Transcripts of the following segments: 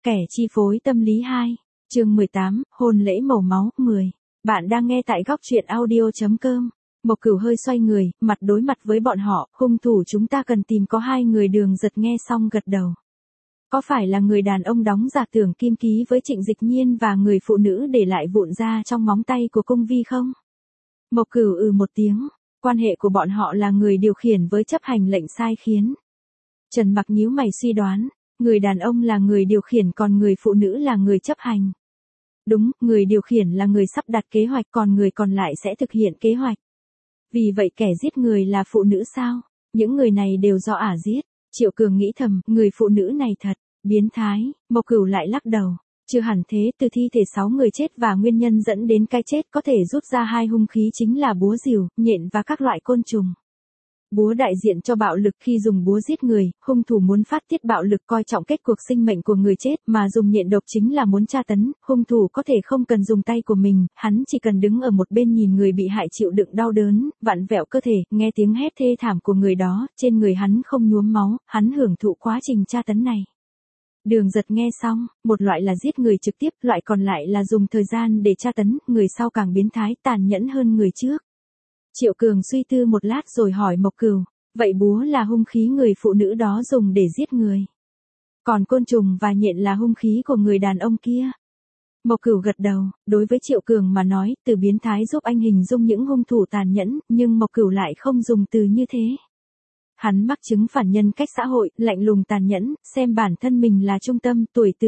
Kẻ chi phối tâm lý 2, chương 18, hôn lễ màu máu, 10. Bạn đang nghe tại góc truyện audio.com. Mộc Cửu hơi xoay người, mặt đối mặt với bọn họ, hung thủ chúng ta cần tìm có hai người. Đường Giật nghe xong gật đầu. Có phải là người đàn ông đóng giả tưởng kim ký với Trịnh Dịch Nhiên và người phụ nữ để lại vụn da trong móng tay của Cung Vi không? Mộc Cửu một tiếng, quan hệ của bọn họ là người điều khiển với chấp hành lệnh sai khiến. Trần Mặc nhíu mày suy đoán. Người đàn ông là người điều khiển còn người phụ nữ là người chấp hành. Đúng, người điều khiển là người sắp đặt kế hoạch còn người còn lại sẽ thực hiện kế hoạch. Vì vậy kẻ giết người là phụ nữ sao? Những người này đều do ả giết. Triệu Cường nghĩ thầm, người phụ nữ này thật biến thái. Mộc Cửu lại lắc đầu. Chưa hẳn thế, từ thi thể 6 người chết và nguyên nhân dẫn đến cái chết có thể rút ra hai hung khí chính là búa rìu, nhện và các loại côn trùng. Búa đại diện cho bạo lực, khi dùng búa giết người, hung thủ muốn phát tiết bạo lực coi trọng kết cuộc sinh mệnh của người chết, mà dùng nhện độc chính là muốn tra tấn. Hung thủ có thể không cần dùng tay của mình, hắn chỉ cần đứng ở một bên nhìn người bị hại chịu đựng đau đớn, vặn vẹo cơ thể, nghe tiếng hét thê thảm của người đó, trên người hắn không nhuốm máu, hắn hưởng thụ quá trình tra tấn này. Đường Giật nghe xong, một loại là giết người trực tiếp, loại còn lại là dùng thời gian để tra tấn, người sau càng biến thái, tàn nhẫn hơn người trước. Triệu Cường suy tư một lát rồi hỏi Mộc Cửu, vậy búa là hung khí người phụ nữ đó dùng để giết người. Còn côn trùng và nhện là hung khí của người đàn ông kia. Mộc Cửu gật đầu, đối với Triệu Cường mà nói, từ biến thái giúp anh hình dung những hung thủ tàn nhẫn, nhưng Mộc Cửu lại không dùng từ như thế. Hắn mắc chứng phản nhân cách xã hội, lạnh lùng tàn nhẫn, xem bản thân mình là trung tâm, tuổi từ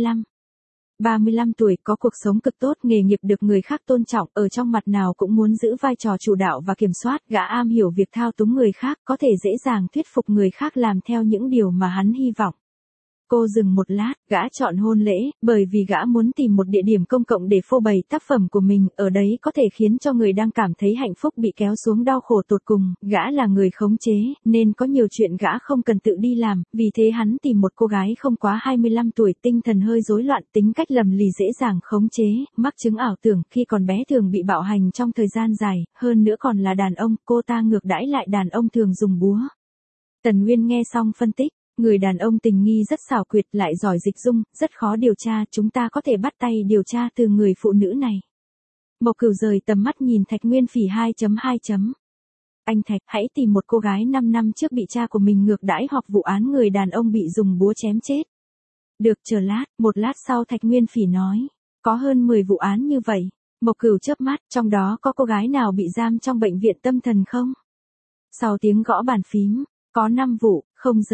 25-35 tuổi, có cuộc sống cực tốt, nghề nghiệp được người khác tôn trọng, ở trong mặt nào cũng muốn giữ vai trò chủ đạo và kiểm soát, gã am hiểu việc thao túng người khác, có thể dễ dàng thuyết phục người khác làm theo những điều mà hắn hy vọng. Cô dừng một lát, gã chọn hôn lễ, bởi vì gã muốn tìm một địa điểm công cộng để phô bày tác phẩm của mình, ở đấy có thể khiến cho người đang cảm thấy hạnh phúc bị kéo xuống đau khổ tột cùng. Gã là người khống chế, nên có nhiều chuyện gã không cần tự đi làm, vì thế hắn tìm một cô gái không quá 25 tuổi, tinh thần hơi rối loạn, tính cách lầm lì, dễ dàng khống chế, mắc chứng ảo tưởng, khi còn bé thường bị bạo hành trong thời gian dài, hơn nữa còn là đàn ông, cô ta ngược đãi lại đàn ông thường dùng búa. Tần Nguyên nghe xong phân tích. Người đàn ông tình nghi rất xảo quyệt, lại giỏi dịch dung, rất khó điều tra, chúng ta có thể bắt tay điều tra từ người phụ nữ này. Mộc Cửu rời tầm mắt nhìn Thạch Nguyên Phỉ 2.2. Anh Thạch, hãy tìm một cô gái 5 năm trước bị cha của mình ngược đãi hoặc vụ án người đàn ông bị dùng búa chém chết. Được, chờ lát, một lát sau Thạch Nguyên Phỉ nói, có hơn 10 vụ án như vậy. Mộc Cửu chớp mắt, trong đó có cô gái nào bị giam trong bệnh viện tâm thần không? Sau tiếng gõ bàn phím, có 5 vụ,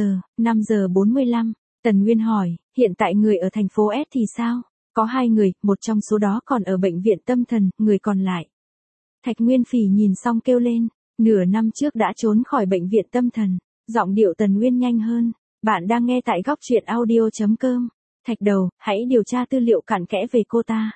5 giờ 45, Tần Nguyên hỏi, hiện tại người ở thành phố S thì sao? Có 2 người, một trong số đó còn ở bệnh viện tâm thần, người còn lại. Thạch Nguyên Phỉ nhìn xong kêu lên, nửa năm trước đã trốn khỏi bệnh viện tâm thần. Giọng điệu Tần Nguyên nhanh hơn, bạn đang nghe tại góc truyện audio.com. Thạch Đầu, hãy điều tra tư liệu cặn kẽ về cô ta.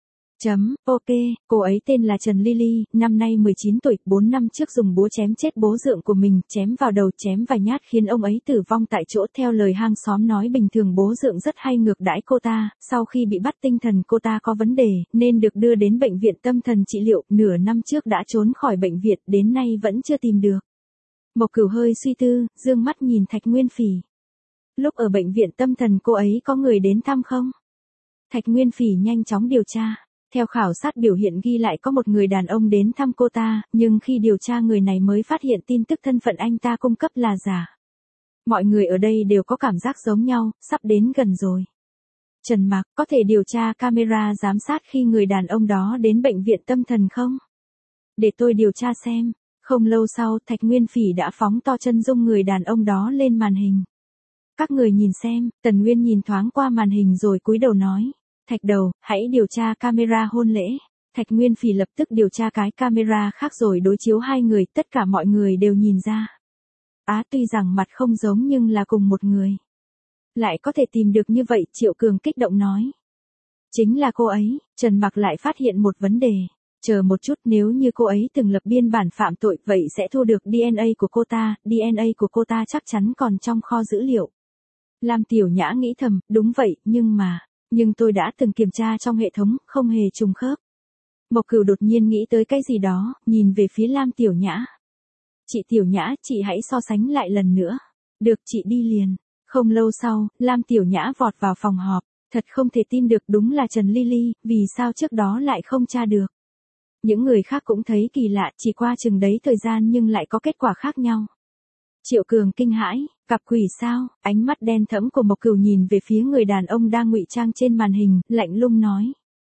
Ok, cô ấy tên là Trần Lily, năm nay 19 tuổi, 4 năm trước dùng búa chém chết bố dượng của mình, chém vào đầu, chém vài nhát khiến ông ấy tử vong tại chỗ. Theo lời hàng xóm nói, bình thường bố dượng rất hay ngược đãi cô ta, sau khi bị bắt tinh thần cô ta có vấn đề, nên được đưa đến bệnh viện tâm thần trị liệu, nửa năm trước đã trốn khỏi bệnh viện, đến nay vẫn chưa tìm được. Mộc Cửu hơi suy tư, dương mắt nhìn Thạch Nguyên Phỉ. Lúc ở bệnh viện tâm thần cô ấy có người đến thăm không? Thạch Nguyên Phỉ nhanh chóng điều tra. Theo khảo sát biểu hiện ghi lại có một người đàn ông đến thăm cô ta, nhưng khi điều tra người này mới phát hiện tin tức thân phận anh ta cung cấp là giả. Mọi người ở đây đều có cảm giác giống nhau, sắp đến gần rồi. Trần Mặc, có thể điều tra camera giám sát khi người đàn ông đó đến bệnh viện tâm thần không? Để tôi điều tra xem. Không lâu sau, Thạch Nguyên Phỉ đã phóng to chân dung người đàn ông đó lên màn hình. Các người nhìn xem, Tần Nguyên nhìn thoáng qua màn hình rồi cúi đầu nói. Thạch Đầu, hãy điều tra camera hôn lễ. Thạch Nguyên Phỉ lập tức điều tra cái camera khác rồi đối chiếu hai người, tất cả mọi người đều nhìn ra. Tuy rằng mặt không giống nhưng là cùng một người. Lại có thể tìm được như vậy, Triệu Cường kích động nói. Chính là cô ấy. Trần Mặc lại phát hiện một vấn đề. Chờ một chút, nếu như cô ấy từng lập biên bản phạm tội, vậy sẽ thu được DNA của cô ta, DNA của cô ta chắc chắn còn trong kho dữ liệu. Lam Tiểu Nhã nghĩ thầm, đúng vậy, nhưng tôi đã từng kiểm tra trong hệ thống, không hề trùng khớp. Mộc Cửu đột nhiên nghĩ tới cái gì đó, nhìn về phía Lam Tiểu Nhã. Chị Tiểu Nhã, chị hãy so sánh lại lần nữa. Được, chị đi liền. Không lâu sau, Lam Tiểu Nhã vọt vào phòng họp. Thật không thể tin được, đúng là Trần Ly Ly, vì sao trước đó lại không tra được. Những người khác cũng thấy kỳ lạ, chỉ qua chừng đấy thời gian nhưng lại có kết quả khác nhau. Triệu Cường kinh hãi, gặp quỷ sao? Ánh mắt đen thẫm của Mộc Cửu nhìn về phía người đàn ông đang ngụy trang trên màn hình, lạnh lùng nói.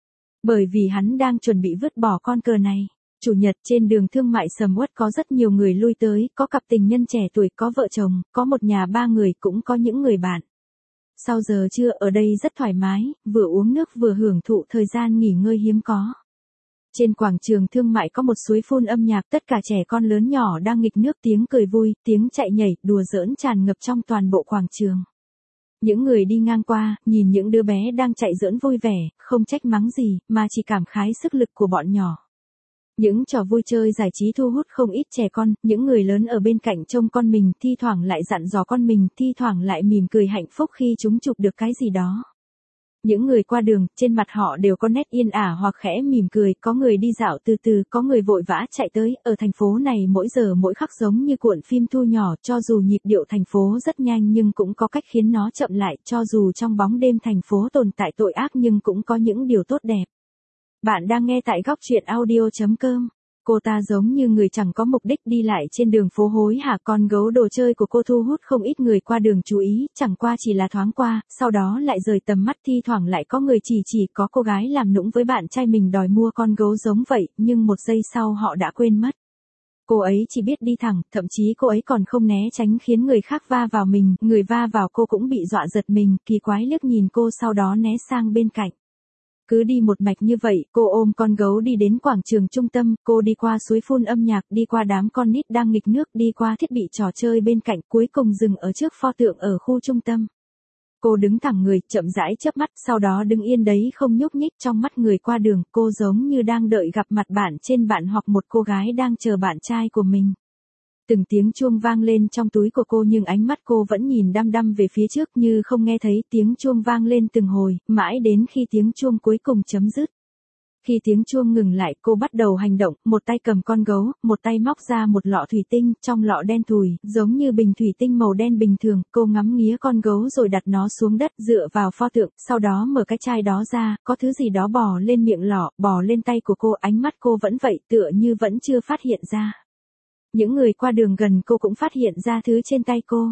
Bởi vì hắn đang chuẩn bị vứt bỏ con cờ này. Chủ nhật trên đường thương mại sầm uất có rất nhiều người lui tới, có cặp tình nhân trẻ tuổi, có vợ chồng, có một nhà ba người, cũng có những người bạn. Sau giờ trưa ở đây rất thoải mái, vừa uống nước vừa hưởng thụ thời gian nghỉ ngơi hiếm có. Trên quảng trường thương mại có một suối phun âm nhạc, tất cả trẻ con lớn nhỏ đang nghịch nước, tiếng cười vui, tiếng chạy nhảy, đùa giỡn tràn ngập trong toàn bộ quảng trường. Những người đi ngang qua, nhìn những đứa bé đang chạy giỡn vui vẻ, không trách mắng gì, mà chỉ cảm khái sức lực của bọn nhỏ. Những trò vui chơi giải trí thu hút không ít trẻ con, những người lớn ở bên cạnh trông con mình, thi thoảng lại dặn dò con mình, thi thoảng lại mỉm cười hạnh phúc khi chúng chụp được cái gì đó. Những người qua đường, trên mặt họ đều có nét yên ả hoặc khẽ mỉm cười, có người đi dạo từ từ, có người vội vã chạy tới, ở thành phố này mỗi giờ mỗi khắc giống như cuộn phim thu nhỏ, cho dù nhịp điệu thành phố rất nhanh nhưng cũng có cách khiến nó chậm lại, cho dù trong bóng đêm thành phố tồn tại tội ác nhưng cũng có những điều tốt đẹp. Bạn đang nghe tại góc truyện audio.com. Cô ta giống như người chẳng có mục đích đi lại trên đường phố hối hả, con gấu đồ chơi của cô thu hút không ít người qua đường chú ý, chẳng qua chỉ là thoáng qua, sau đó lại rời tầm mắt, thi thoảng lại có người chỉ có cô gái làm nũng với bạn trai mình đòi mua con gấu giống vậy, nhưng một giây sau họ đã quên mất. Cô ấy chỉ biết đi thẳng, thậm chí cô ấy còn không né tránh khiến người khác va vào mình, người va vào cô cũng bị dọa giật mình, kỳ quái liếc nhìn cô sau đó né sang bên cạnh. Cứ đi một mạch như vậy, cô ôm con gấu đi đến quảng trường trung tâm, cô đi qua suối phun âm nhạc, đi qua đám con nít đang nghịch nước, đi qua thiết bị trò chơi bên cạnh, cuối cùng dừng ở trước pho tượng ở khu trung tâm. Cô đứng thẳng người, chậm rãi chớp mắt, sau đó đứng yên đấy không nhúc nhích, trong mắt người qua đường, cô giống như đang đợi gặp mặt bạn trên bạn hoặc một cô gái đang chờ bạn trai của mình. Từng tiếng chuông vang lên trong túi của cô nhưng ánh mắt cô vẫn nhìn đăm đăm về phía trước như không nghe thấy, tiếng chuông vang lên từng hồi, mãi đến khi tiếng chuông cuối cùng chấm dứt. Khi tiếng chuông ngừng lại, cô bắt đầu hành động, một tay cầm con gấu, một tay móc ra một lọ thủy tinh, trong lọ đen thùi, giống như bình thủy tinh màu đen bình thường, cô ngắm nghía con gấu rồi đặt nó xuống đất, dựa vào pho tượng, sau đó mở cái chai đó ra, có thứ gì đó bò lên miệng lọ, bò lên tay của cô, ánh mắt cô vẫn vậy, tựa như vẫn chưa phát hiện ra. Những người qua đường gần cô cũng phát hiện ra thứ trên tay cô.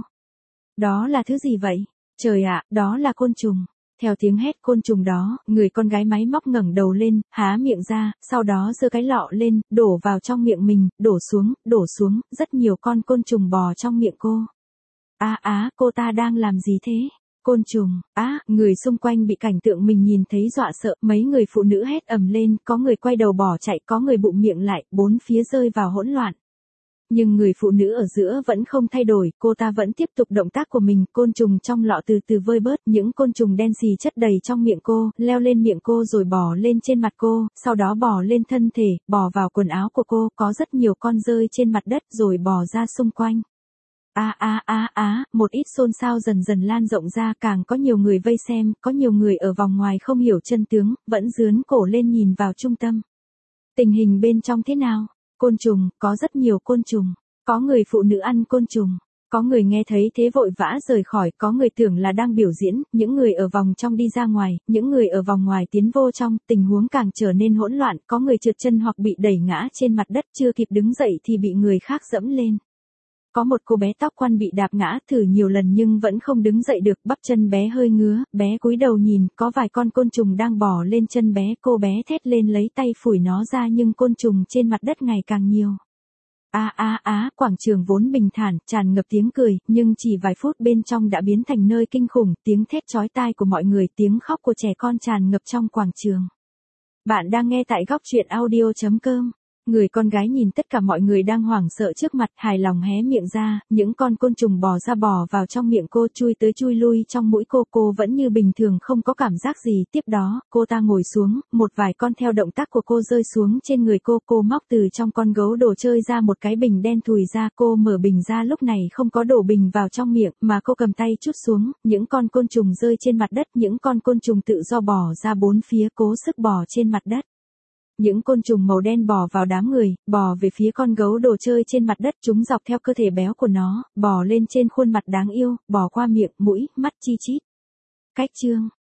Đó là thứ gì vậy? Trời ạ, đó là côn trùng. Theo tiếng hét côn trùng đó, người con gái máy móc ngẩng đầu lên, há miệng ra, sau đó giơ cái lọ lên, đổ vào trong miệng mình, đổ xuống, rất nhiều con côn trùng bò trong miệng cô. Cô ta đang làm gì thế? Côn trùng, người xung quanh bị cảnh tượng mình nhìn thấy dọa sợ, mấy người phụ nữ hét ầm lên, có người quay đầu bỏ chạy, có người bụm miệng lại, bốn phía rơi vào hỗn loạn. Nhưng người phụ nữ ở giữa vẫn không thay đổi, cô ta vẫn tiếp tục động tác của mình, côn trùng trong lọ từ từ vơi bớt, những côn trùng đen xì chất đầy trong miệng cô, leo lên miệng cô rồi bò lên trên mặt cô, sau đó bò lên thân thể, bò vào quần áo của cô, có rất nhiều con rơi trên mặt đất rồi bò ra xung quanh. Một ít xôn xao dần dần lan rộng ra, càng có nhiều người vây xem, có nhiều người ở vòng ngoài không hiểu chân tướng, vẫn rướn cổ lên nhìn vào trung tâm. Tình hình bên trong thế nào? Côn trùng, có rất nhiều côn trùng. Có người phụ nữ ăn côn trùng. Có người nghe thấy thế vội vã rời khỏi, có người tưởng là đang biểu diễn, những người ở vòng trong đi ra ngoài, những người ở vòng ngoài tiến vô trong, tình huống càng trở nên hỗn loạn, có người trượt chân hoặc bị đẩy ngã trên mặt đất, chưa kịp đứng dậy thì bị người khác dẫm lên. Có một cô bé tóc quăn bị đạp ngã thử nhiều lần nhưng vẫn không đứng dậy được, bắp chân bé hơi ngứa, bé cúi đầu nhìn, có vài con côn trùng đang bò lên chân bé, cô bé thét lên lấy tay phủi nó ra nhưng côn trùng trên mặt đất ngày càng nhiều. Quảng trường vốn bình thản, tràn ngập tiếng cười, nhưng chỉ vài phút bên trong đã biến thành nơi kinh khủng, tiếng thét chói tai của mọi người, tiếng khóc của trẻ con tràn ngập trong quảng trường. Bạn đang nghe tại góc truyện audio.com. Người con gái nhìn tất cả mọi người đang hoảng sợ trước mặt, hài lòng hé miệng ra, những con côn trùng bò ra bò vào trong miệng cô, chui tới chui lui trong mũi cô vẫn như bình thường không có cảm giác gì, tiếp đó, cô ta ngồi xuống, một vài con theo động tác của cô rơi xuống trên người cô móc từ trong con gấu đồ chơi ra một cái bình đen thùi ra, cô mở bình ra lúc này không có đổ bình vào trong miệng, mà cô cầm tay trút xuống, những con côn trùng rơi trên mặt đất, những con côn trùng tự do bò ra bốn phía cố sức bò trên mặt đất. Những côn trùng màu đen bò vào đám người, bò về phía con gấu đồ chơi trên mặt đất, chúng dọc theo cơ thể béo của nó, bò lên trên khuôn mặt đáng yêu, bò qua miệng, mũi, mắt chi chít. Cách chương